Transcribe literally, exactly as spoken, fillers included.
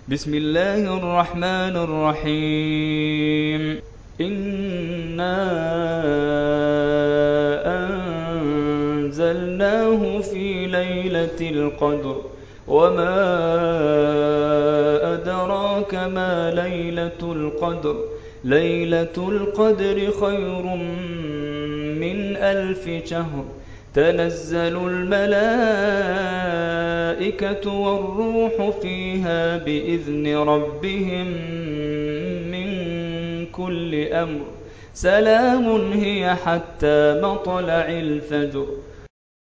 بسم الله الرحمن الرحيم إنا أنزلناه في ليلة القدر وما أدراك ما ليلة القدر ليلة القدر خير من ألف شهر تنزل الملائكة والروح فيها بإذن ربهم من كل أمر سلام هي حتى مطلع الفجر